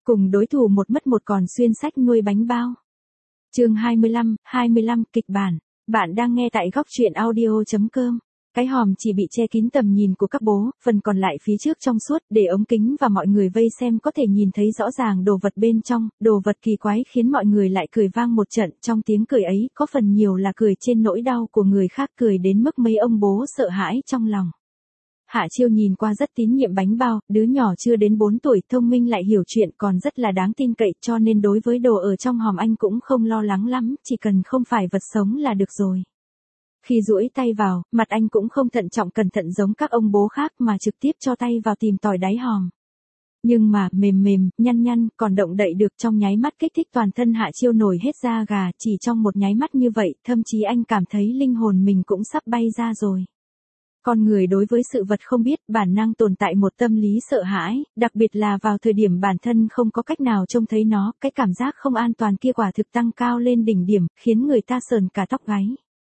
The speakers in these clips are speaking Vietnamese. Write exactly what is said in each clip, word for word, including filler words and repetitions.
Cùng đối thủ một mất một còn xuyên sách nuôi bánh bao. Chương hai mươi lăm, hai mươi lăm kịch bản. Bạn đang nghe tại góc truyện audio chấm com. Cái hòm chỉ bị che kín tầm nhìn của các bố, phần còn lại phía trước trong suốt để ống kính và mọi người vây xem có thể nhìn thấy rõ ràng đồ vật bên trong. Đồ vật kỳ quái khiến mọi người lại cười vang một trận. Trong tiếng cười ấy có phần nhiều là cười trên nỗi đau của người khác, cười đến mức mấy ông bố sợ hãi trong lòng. Hạ Chiêu nhìn qua rất tín nhiệm bánh bao, đứa nhỏ chưa đến bốn tuổi, thông minh lại hiểu chuyện, còn rất là đáng tin cậy, cho nên đối với đồ ở trong hòm anh cũng không lo lắng lắm, chỉ cần không phải vật sống là được rồi. Khi duỗi tay vào, mặt anh cũng không thận trọng cẩn thận giống các ông bố khác mà trực tiếp cho tay vào tìm tòi đáy hòm. Nhưng mà, mềm mềm, nhăn nhăn, còn động đậy được, trong nháy mắt kích thích toàn thân Hạ Chiêu nổi hết da gà, chỉ trong một nháy mắt như vậy, thậm chí anh cảm thấy linh hồn mình cũng sắp bay ra rồi. Con người đối với sự vật không biết, bản năng tồn tại một tâm lý sợ hãi, đặc biệt là vào thời điểm bản thân không có cách nào trông thấy nó, cái cảm giác không an toàn kia quả thực tăng cao lên đỉnh điểm, khiến người ta sờn cả tóc gáy.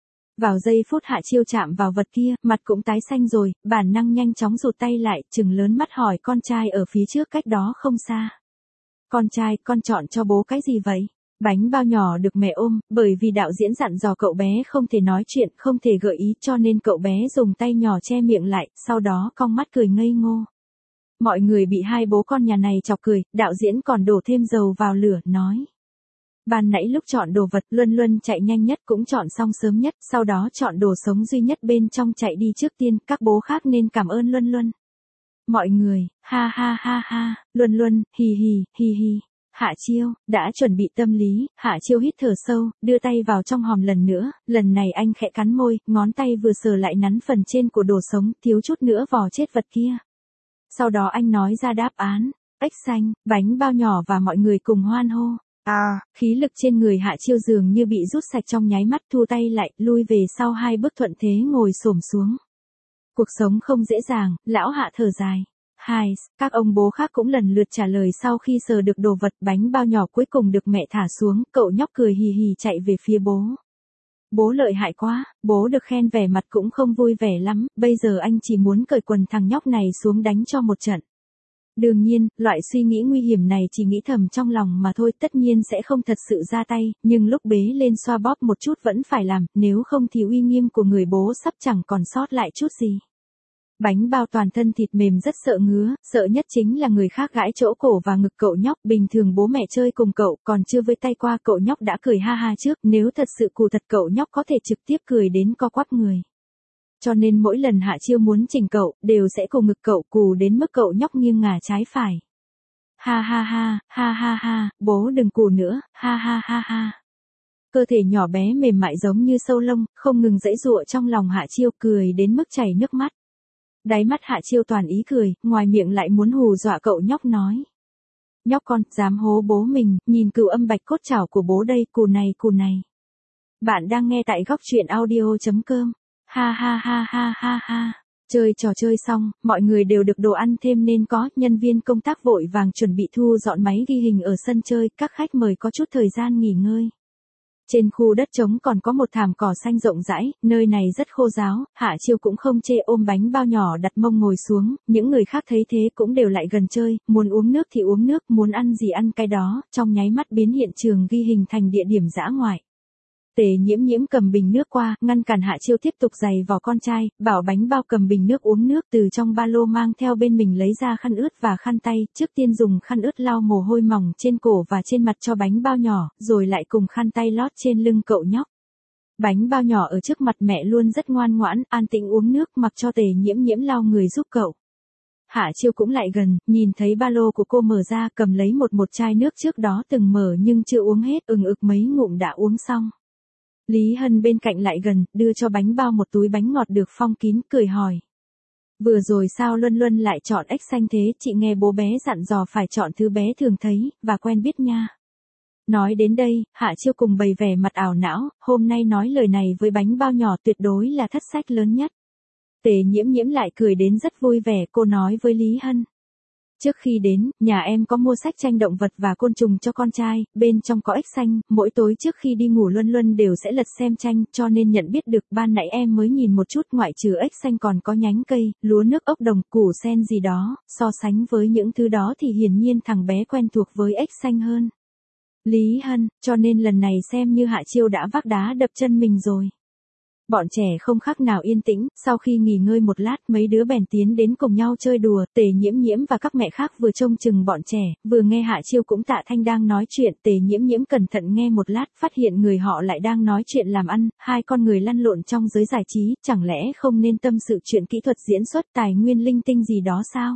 Vào giây phút Hạ Chiêu chạm vào vật kia, mặt cũng tái xanh rồi, bản năng nhanh chóng rụt tay lại, trừng lớn mắt hỏi con trai ở phía trước cách đó không xa. Con trai, con chọn cho bố cái gì vậy? Bánh bao nhỏ được mẹ ôm, bởi vì đạo diễn dặn dò cậu bé không thể nói chuyện, không thể gợi ý, cho nên cậu bé dùng tay nhỏ che miệng lại, sau đó cong mắt cười ngây ngô. Mọi người bị hai bố con nhà này chọc cười, đạo diễn còn đổ thêm dầu vào lửa, nói. Ban nãy lúc chọn đồ vật, Luân Luân chạy nhanh nhất cũng chọn xong sớm nhất, sau đó chọn đồ sống duy nhất bên trong chạy đi trước tiên, các bố khác nên cảm ơn Luân Luân. Mọi người, ha ha ha ha, Luân Luân, hì hì, hì hì. Hạ Chiêu, đã chuẩn bị tâm lý, Hạ Chiêu hít thở sâu, đưa tay vào trong hòm lần nữa, lần này anh khẽ cắn môi, ngón tay vừa sờ lại nắn phần trên của đồ sống, thiếu chút nữa vò chết vật kia. Sau đó anh nói ra đáp án, ếch xanh, bánh bao nhỏ và mọi người cùng hoan hô. À, khí lực trên người Hạ Chiêu dường như bị rút sạch trong nháy mắt, thu tay lại, lui về sau hai bước thuận thế ngồi xổm xuống. Cuộc sống không dễ dàng, lão Hạ thở dài. Hai, các ông bố khác cũng lần lượt trả lời sau khi sờ được đồ vật, bánh bao nhỏ cuối cùng được mẹ thả xuống, cậu nhóc cười hì hì chạy về phía bố. Bố lợi hại quá, bố được khen vẻ mặt cũng không vui vẻ lắm, bây giờ anh chỉ muốn cởi quần thằng nhóc này xuống đánh cho một trận. Đương nhiên, loại suy nghĩ nguy hiểm này chỉ nghĩ thầm trong lòng mà thôi, tất nhiên sẽ không thật sự ra tay, nhưng lúc bế lên xoa bóp một chút vẫn phải làm, nếu không thì uy nghiêm của người bố sắp chẳng còn sót lại chút gì. Bánh bao toàn thân thịt mềm rất sợ ngứa, sợ nhất chính là người khác gãi chỗ cổ và ngực cậu nhóc, bình thường bố mẹ chơi cùng cậu, còn chưa với tay qua cậu nhóc đã cười ha ha trước, nếu thật sự cù thật cậu nhóc có thể trực tiếp cười đến co quắp người. Cho nên mỗi lần Hạ Chiêu muốn chỉnh cậu, đều sẽ cùng ngực cậu cù đến mức cậu nhóc nghiêng ngả trái phải. Ha ha ha, ha ha ha, bố đừng cù nữa, ha ha ha ha. Cơ thể nhỏ bé mềm mại giống như sâu lông, không ngừng giãy giụa trong lòng Hạ Chiêu, cười đến mức chảy nước mắt. Đáy mắt Hạ Chiêu toàn ý cười, ngoài miệng lại muốn hù dọa cậu nhóc nói. Nhóc con, dám hố bố mình, nhìn cừu âm bạch cốt chảo của bố đây, cù này cù này. Bạn đang nghe tại góc truyện audio chấm com. Ha ha ha ha ha ha. Chơi trò chơi xong, mọi người đều được đồ ăn thêm nên có, nhân viên công tác vội vàng chuẩn bị thu dọn máy ghi hình ở sân chơi, các khách mời có chút thời gian nghỉ ngơi. Trên khu đất trống còn có một thảm cỏ xanh rộng rãi, nơi này rất khô ráo, Hạ Chiêu cũng không chê, ôm bánh bao nhỏ đặt mông ngồi xuống, những người khác thấy thế cũng đều lại gần chơi, muốn uống nước thì uống nước, muốn ăn gì ăn cái đó, trong nháy mắt biến hiện trường ghi hình thành địa điểm dã ngoại. Tề Nhiễm Nhiễm cầm bình nước qua, ngăn cản Hạ Chiêu tiếp tục giày vò con trai, bảo bánh bao cầm bình nước uống nước, từ trong ba lô mang theo bên mình lấy ra khăn ướt và khăn tay, trước tiên dùng khăn ướt lau mồ hôi mỏng trên cổ và trên mặt cho bánh bao nhỏ, rồi lại cùng khăn tay lót trên lưng cậu nhóc. Bánh bao nhỏ ở trước mặt mẹ luôn rất ngoan ngoãn, an tĩnh uống nước, mặc cho Tề Nhiễm Nhiễm lau người giúp cậu. Hạ Chiêu cũng lại gần, nhìn thấy ba lô của cô mở ra, cầm lấy một một chai nước trước đó từng mở nhưng chưa uống hết, ừng ực mấy ngụm đã uống xong. Lý Hân bên cạnh lại gần, đưa cho bánh bao một túi bánh ngọt được phong kín, cười hỏi. Vừa rồi sao Luân Luân lại chọn ếch xanh thế, chị nghe bố bé dặn dò phải chọn thứ bé thường thấy, và quen biết nha. Nói đến đây, Hạ Chiêu cùng bày vẻ mặt ảo não, hôm nay nói lời này với bánh bao nhỏ tuyệt đối là thất sách lớn nhất. Tề Nhiễm Nhiễm lại cười đến rất vui vẻ, cô nói với Lý Hân. Trước khi đến, nhà em có mua sách tranh động vật và côn trùng cho con trai, bên trong có ếch xanh, mỗi tối trước khi đi ngủ Luân Luân đều sẽ lật xem tranh, cho nên nhận biết được ban nãy em mới nhìn một chút ngoại trừ ếch xanh còn có nhánh cây, lúa nước ốc đồng, củ sen gì đó, so sánh với những thứ đó thì hiển nhiên thằng bé quen thuộc với ếch xanh hơn. Lý Hân, cho nên lần này xem như Hạ Chiêu đã vác đá đập chân mình rồi. Bọn trẻ không khác nào yên tĩnh, sau khi nghỉ ngơi một lát mấy đứa bèn tiến đến cùng nhau chơi đùa, Tề Nhiễm Nhiễm và các mẹ khác vừa trông chừng bọn trẻ, vừa nghe Hạ Chiêu cũng Tạ Thanh đang nói chuyện, Tề Nhiễm Nhiễm cẩn thận nghe một lát, phát hiện người họ lại đang nói chuyện làm ăn, hai con người lăn lộn trong giới giải trí, chẳng lẽ không nên tâm sự chuyện kỹ thuật diễn xuất tài nguyên linh tinh gì đó sao?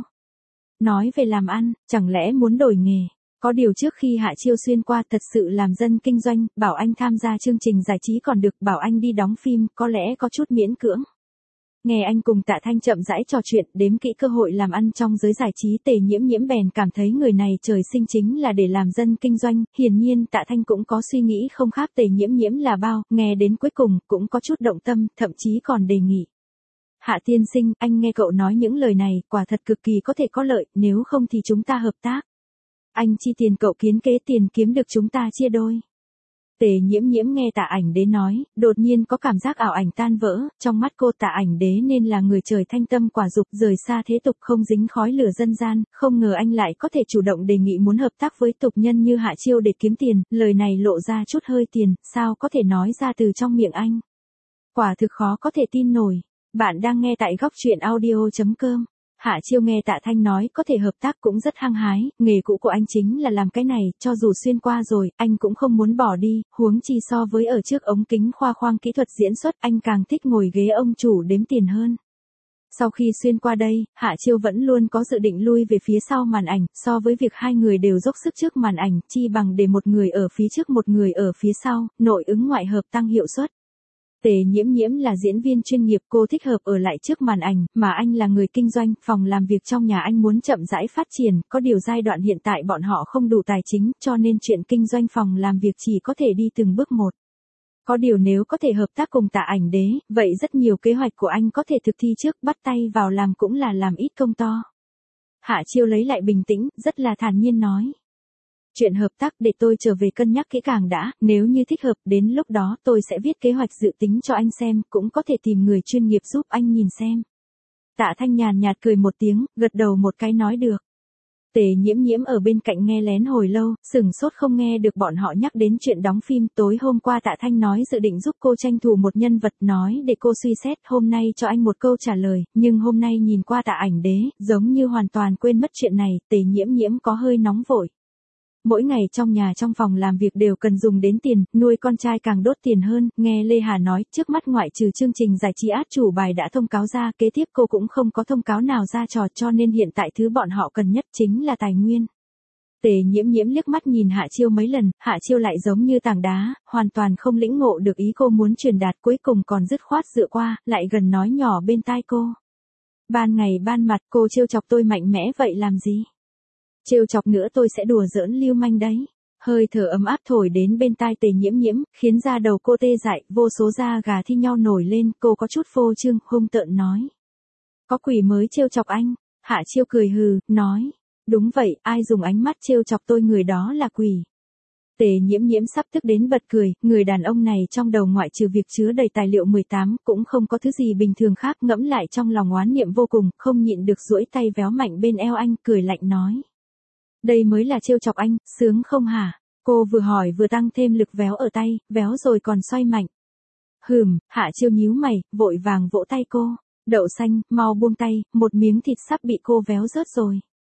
Nói về làm ăn, chẳng lẽ muốn đổi nghề? Có điều trước khi Hạ Chiêu xuyên qua thật sự làm dân kinh doanh, bảo anh tham gia chương trình giải trí còn được, bảo anh đi đóng phim, có lẽ có chút miễn cưỡng. Nghe anh cùng Tạ Thanh chậm rãi trò chuyện, đếm kỹ cơ hội làm ăn trong giới giải trí, Tề Nhiễm Nhiễm bèn cảm thấy người này trời sinh chính là để làm dân kinh doanh, hiển nhiên Tạ Thanh cũng có suy nghĩ không khác Tề Nhiễm Nhiễm là bao, nghe đến cuối cùng, cũng có chút động tâm, thậm chí còn đề nghị. Hạ tiên sinh, anh nghe cậu nói những lời này, quả thật cực kỳ có thể có lợi, nếu không thì chúng ta hợp tác. Anh chi tiền cậu kiến kế tiền kiếm được chúng ta chia đôi. Tề Nhiễm Nhiễm nghe Tạ Ảnh Đế nói, đột nhiên có cảm giác ảo ảnh tan vỡ, trong mắt cô Tạ Ảnh Đế nên là người trời thanh tâm quả dục, rời xa thế tục không dính khói lửa dân gian, không ngờ anh lại có thể chủ động đề nghị muốn hợp tác với tục nhân như Hạ Chiêu để kiếm tiền, lời này lộ ra chút hơi tiền, sao có thể nói ra từ trong miệng anh. Quả thực khó có thể tin nổi. Bạn đang nghe tại góc truyện audio chấm com. Hạ Chiêu nghe Tạ Thanh nói có thể hợp tác cũng rất hăng hái, nghề cũ của anh chính là làm cái này, cho dù xuyên qua rồi, anh cũng không muốn bỏ đi, huống chi so với ở trước ống kính khoa khoang kỹ thuật diễn xuất, anh càng thích ngồi ghế ông chủ đếm tiền hơn. Sau khi xuyên qua đây, Hạ Chiêu vẫn luôn có dự định lui về phía sau màn ảnh, so với việc hai người đều dốc sức trước màn ảnh, chi bằng để một người ở phía trước một người ở phía sau, nội ứng ngoại hợp tăng hiệu suất. Tề Nhiễm Nhiễm là diễn viên chuyên nghiệp, cô thích hợp ở lại trước màn ảnh, mà anh là người kinh doanh, phòng làm việc trong nhà anh muốn chậm rãi phát triển, có điều giai đoạn hiện tại bọn họ không đủ tài chính, cho nên chuyện kinh doanh phòng làm việc chỉ có thể đi từng bước một. Có điều nếu có thể hợp tác cùng Tạ Ảnh Đế, vậy rất nhiều kế hoạch của anh có thể thực thi trước, bắt tay vào làm cũng là làm ít công to. Hạ Chiêu lấy lại bình tĩnh, rất là thản nhiên nói. Chuyện hợp tác để tôi trở về cân nhắc kỹ càng đã, nếu như thích hợp, đến lúc đó tôi sẽ viết kế hoạch dự tính cho anh xem, cũng có thể tìm người chuyên nghiệp giúp anh nhìn xem. Tạ Thanh nhàn nhạt cười một tiếng, gật đầu một cái nói được. Tề Nhiễm Nhiễm ở bên cạnh nghe lén hồi lâu, sừng sốt không nghe được bọn họ nhắc đến chuyện đóng phim. Tối hôm qua Tạ Thanh nói dự định giúp cô tranh thủ một nhân vật, nói để cô suy xét, hôm nay cho anh một câu trả lời, nhưng hôm nay nhìn qua Tạ Ảnh Đế, giống như hoàn toàn quên mất chuyện này, Tề Nhiễm Nhiễm có hơi nóng vội. Mỗi ngày trong nhà trong phòng làm việc đều cần dùng đến tiền, nuôi con trai càng đốt tiền hơn, nghe Lê Hà nói, trước mắt ngoại trừ chương trình giải trí át chủ bài đã thông cáo ra, kế tiếp cô cũng không có thông cáo nào ra trò, cho nên hiện tại thứ bọn họ cần nhất chính là tài nguyên. Tề Nhiễm Nhiễm liếc mắt nhìn Hạ Chiêu mấy lần, Hạ Chiêu lại giống như tảng đá, hoàn toàn không lĩnh ngộ được ý cô muốn truyền đạt, cuối cùng còn dứt khoát dựa qua, lại gần nói nhỏ bên tai cô. Ban ngày ban mặt cô trêu chọc tôi mạnh mẽ vậy làm gì? Trêu chọc nữa tôi sẽ đùa giỡn lưu manh đấy. Hơi thở ấm áp thổi đến bên tai Tề Nhiễm Nhiễm, khiến da đầu cô tê dại, vô số da gà thi nhau nổi lên, cô có chút phô trương, hung tợn nói. Có quỷ mới trêu chọc anh? Hạ Chiêu cười hừ, nói. Đúng vậy, ai dùng ánh mắt trêu chọc tôi người đó là quỷ. Tề Nhiễm Nhiễm sắp tức đến bật cười, người đàn ông này trong đầu ngoại trừ việc chứa đầy tài liệu mười tám, cũng không có thứ gì bình thường khác, ngẫm lại trong lòng oán niệm vô cùng, không nhịn được duỗi tay véo mạnh bên eo anh, cười lạnh nói. Đây mới là trêu chọc anh, sướng không hả? Cô vừa hỏi vừa tăng thêm lực véo ở tay, véo rồi còn xoay mạnh. Hừm, Hạ Chiêu nhíu mày, vội vàng vỗ tay cô. Đậu xanh, mau buông tay, một miếng thịt sắp bị cô véo rớt rồi.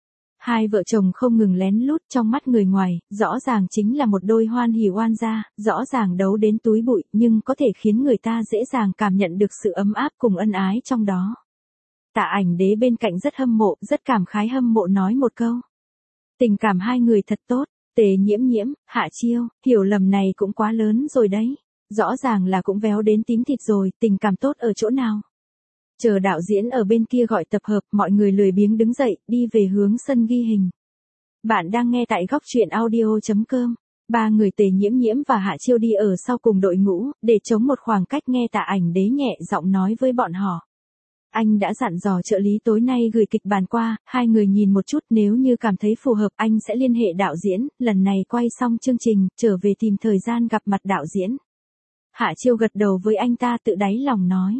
Hai vợ chồng không ngừng lén lút, trong mắt người ngoài, rõ ràng chính là một đôi hoan hỉ oan gia, rõ ràng đấu đến túi bụi, nhưng có thể khiến người ta dễ dàng cảm nhận được sự ấm áp cùng ân ái trong đó. Tạ Ảnh Đế bên cạnh rất hâm mộ, rất cảm khái hâm mộ nói một câu. Tình cảm hai người thật tốt. Tề Nhiễm Nhiễm, Hạ Chiêu, hiểu lầm này cũng quá lớn rồi đấy. Rõ ràng là cũng véo đến tím thịt rồi, tình cảm tốt ở chỗ nào? Chờ đạo diễn ở bên kia gọi tập hợp, mọi người lười biếng đứng dậy, đi về hướng sân ghi hình. Bạn đang nghe tại góc truyện audio chấm com. Ba người Tề Nhiễm Nhiễm và Hạ Chiêu đi ở sau cùng đội ngũ, để chống một khoảng cách nghe Tạ Ảnh Đế nhẹ giọng nói với bọn họ. Anh đã dặn dò trợ lý tối nay gửi kịch bản qua, hai người nhìn một chút, nếu như cảm thấy phù hợp anh sẽ liên hệ đạo diễn, lần này quay xong chương trình, trở về tìm thời gian gặp mặt đạo diễn. Hạ Chiêu gật đầu với anh ta, tự đáy lòng nói.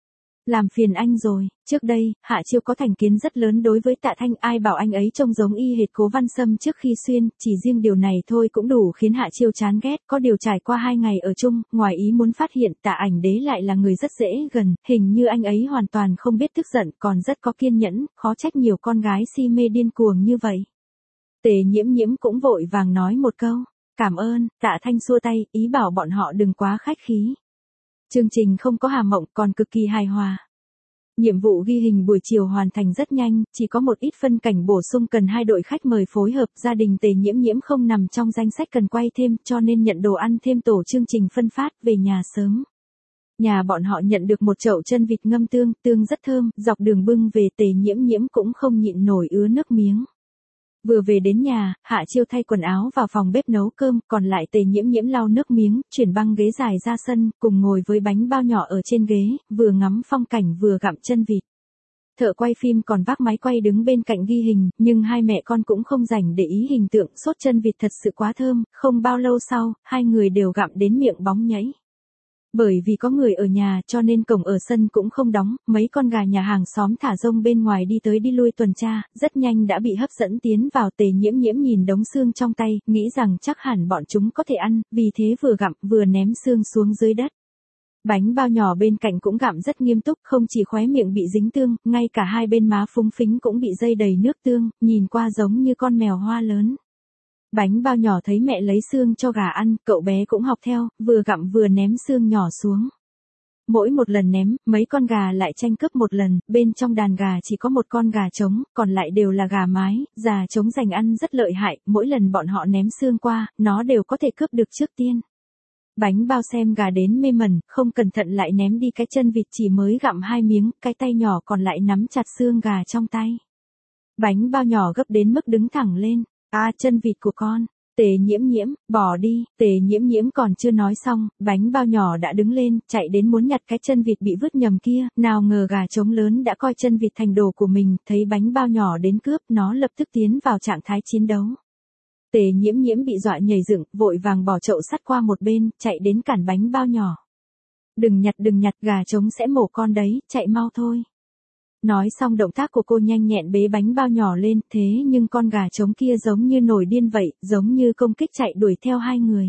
Làm phiền anh rồi. Trước đây, Hạ Chiêu có thành kiến rất lớn đối với Tạ Thanh, ai bảo anh ấy trông giống y hệt Cố Văn Sâm trước khi xuyên, chỉ riêng điều này thôi cũng đủ khiến Hạ Chiêu chán ghét, có điều trải qua hai ngày ở chung, ngoài ý muốn phát hiện Tạ Ảnh Đế lại là người rất dễ gần, hình như anh ấy hoàn toàn không biết tức giận, còn rất có kiên nhẫn, khó trách nhiều con gái si mê điên cuồng như vậy. Tề Nhiễm Nhiễm cũng vội vàng nói một câu, cảm ơn. Tạ Thanh xua tay, ý bảo bọn họ đừng quá khách khí. Chương trình không có Hà Mộng, còn cực kỳ hài hòa. Nhiệm vụ ghi hình buổi chiều hoàn thành rất nhanh, chỉ có một ít phân cảnh bổ sung cần hai đội khách mời phối hợp, gia đình Tề Nhiễm Nhiễm không nằm trong danh sách cần quay thêm, cho nên nhận đồ ăn thêm tổ chương trình phân phát về nhà sớm. Nhà bọn họ nhận được một chậu chân vịt ngâm tương, tương rất thơm, dọc đường bưng về Tề Nhiễm Nhiễm cũng không nhịn nổi ứa nước miếng. Vừa về đến nhà, Hạ Chiêu thay quần áo vào phòng bếp nấu cơm, còn lại Tề Nhiễm Nhiễm lau nước miếng, chuyển băng ghế dài ra sân, cùng ngồi với bánh bao nhỏ ở trên ghế, vừa ngắm phong cảnh vừa gặm chân vịt. Thợ quay phim còn vác máy quay đứng bên cạnh ghi hình, nhưng hai mẹ con cũng không rảnh để ý hình tượng, sốt chân vịt thật sự quá thơm, không bao lâu sau, hai người đều gặm đến miệng bóng nhảy. Bởi vì có người ở nhà cho nên cổng ở sân cũng không đóng, mấy con gà nhà hàng xóm thả rông bên ngoài đi tới đi lui tuần tra, rất nhanh đã bị hấp dẫn tiến vào. Tề Nhiễm Nhiễm nhìn đống xương trong tay, nghĩ rằng chắc hẳn bọn chúng có thể ăn, vì thế vừa gặm vừa ném xương xuống dưới đất. Bánh bao nhỏ bên cạnh cũng gặm rất nghiêm túc, không chỉ khóe miệng bị dính tương, ngay cả hai bên má phúng phính cũng bị dây đầy nước tương, nhìn qua giống như con mèo hoa lớn. Bánh bao nhỏ thấy mẹ lấy xương cho gà ăn, cậu bé cũng học theo, vừa gặm vừa ném xương nhỏ xuống. Mỗi một lần ném, mấy con gà lại tranh cướp một lần, bên trong đàn gà chỉ có một con gà trống, còn lại đều là gà mái, già trống giành ăn rất lợi hại, mỗi lần bọn họ ném xương qua, nó đều có thể cướp được trước tiên. Bánh bao xem gà đến mê mẩn, không cẩn thận lại ném đi cái chân vịt, chỉ mới gặm hai miếng, cái tay nhỏ còn lại nắm chặt xương gà trong tay. Bánh bao nhỏ gấp đến mức đứng thẳng lên. À, chân vịt của con. Tề Nhiễm Nhiễm, bỏ đi. Tề Nhiễm Nhiễm còn chưa nói xong, bánh bao nhỏ đã đứng lên, chạy đến muốn nhặt cái chân vịt bị vứt nhầm kia, nào ngờ gà trống lớn đã coi chân vịt thành đồ của mình, thấy bánh bao nhỏ đến cướp, nó lập tức tiến vào trạng thái chiến đấu. Tề Nhiễm Nhiễm bị dọa nhảy dựng, vội vàng bỏ chậu sắt qua một bên, chạy đến cản bánh bao nhỏ. Đừng nhặt đừng nhặt, gà trống sẽ mổ con đấy, chạy mau thôi. Nói xong động tác của cô nhanh nhẹn bế bánh bao nhỏ lên, thế nhưng con gà trống kia giống như nổi điên vậy, giống như công kích chạy đuổi theo hai người.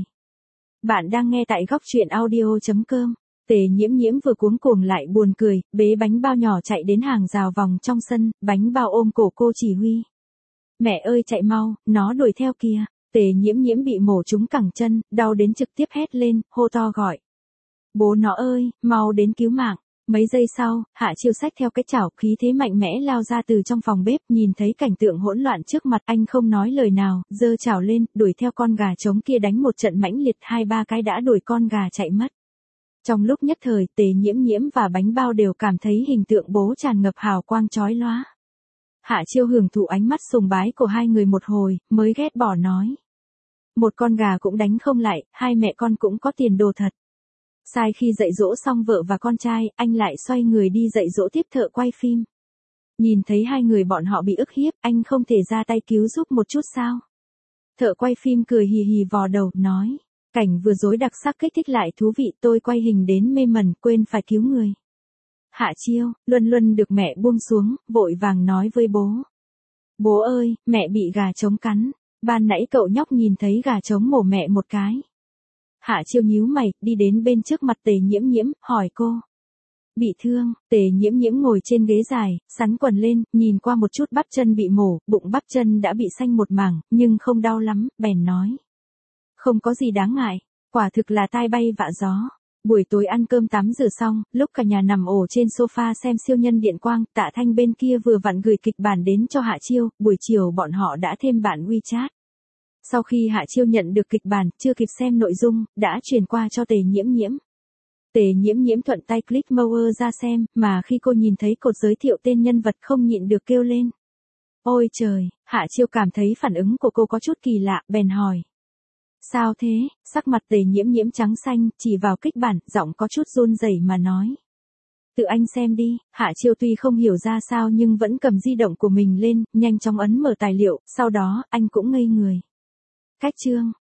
Bạn đang nghe tại góc truyện audio chấm com. Tề Nhiễm Nhiễm vừa cuống cuồng lại buồn cười, bế bánh bao nhỏ chạy đến hàng rào vòng trong sân, bánh bao ôm cổ cô chỉ huy. Mẹ ơi chạy mau, nó đuổi theo kìa. Tề Nhiễm Nhiễm bị mổ trúng cẳng chân, đau đến trực tiếp hét lên, hô to gọi. Bố nó ơi, mau đến cứu mạng. Mấy giây sau, Hạ Chiêu xách theo cái chảo, khí thế mạnh mẽ lao ra từ trong phòng bếp, nhìn thấy cảnh tượng hỗn loạn trước mặt, anh không nói lời nào, giơ chảo lên, đuổi theo con gà trống kia đánh một trận mãnh liệt, hai ba cái đã đuổi con gà chạy mất. Trong lúc nhất thời, Tề Nhiễm Nhiễm và bánh bao đều cảm thấy hình tượng bố tràn ngập hào quang chói lóa. Hạ Chiêu hưởng thụ ánh mắt sùng bái của hai người một hồi, mới ghét bỏ nói. Một con gà cũng đánh không lại, hai mẹ con cũng có tiền đồ thật. Sai khi dạy dỗ xong vợ và con trai, anh lại xoay người đi dạy dỗ tiếp thợ quay phim. Nhìn thấy hai người bọn họ bị ức hiếp, anh không thể ra tay cứu giúp một chút sao? Thợ quay phim cười hì hì vò đầu, nói. Cảnh vừa rồi đặc sắc kích thích lại thú vị, tôi quay hình đến mê mẩn, quên phải cứu người. Hạ Chiêu, Luân Luân được mẹ buông xuống, vội vàng nói với bố. Bố ơi, mẹ bị gà trống cắn. Ban nãy cậu nhóc nhìn thấy gà trống mổ mẹ một cái. Hạ Chiêu nhíu mày, đi đến bên trước mặt Tề Nhiễm Nhiễm, hỏi cô. Bị thương. Tề Nhiễm Nhiễm ngồi trên ghế dài, sắn quần lên, nhìn qua một chút bắp chân bị mổ, bụng bắp chân đã bị xanh một mảng, nhưng không đau lắm, bèn nói. Không có gì đáng ngại, quả thực là tai bay vạ gió. Buổi tối ăn cơm tắm rửa xong, lúc cả nhà nằm ổ trên sofa xem siêu nhân điện quang, Tạ Thanh bên kia vừa vặn gửi kịch bản đến cho Hạ Chiêu, buổi chiều bọn họ đã thêm bạn WeChat. Sau khi Hạ Chiêu nhận được kịch bản, chưa kịp xem nội dung, đã truyền qua cho Tề Nhiễm Nhiễm. Tề Nhiễm Nhiễm thuận tay click mower ra xem, mà khi cô nhìn thấy cột giới thiệu tên nhân vật không nhịn được kêu lên. Ôi trời, Hạ Chiêu cảm thấy phản ứng của cô có chút kỳ lạ, bèn hỏi. Sao thế? Sắc mặt Tề Nhiễm Nhiễm trắng xanh, chỉ vào kịch bản, giọng có chút run rẩy mà nói. Tự anh xem đi, Hạ Chiêu tuy không hiểu ra sao nhưng vẫn cầm di động của mình lên, nhanh chóng ấn mở tài liệu, sau đó, anh cũng ngây người. Cách chương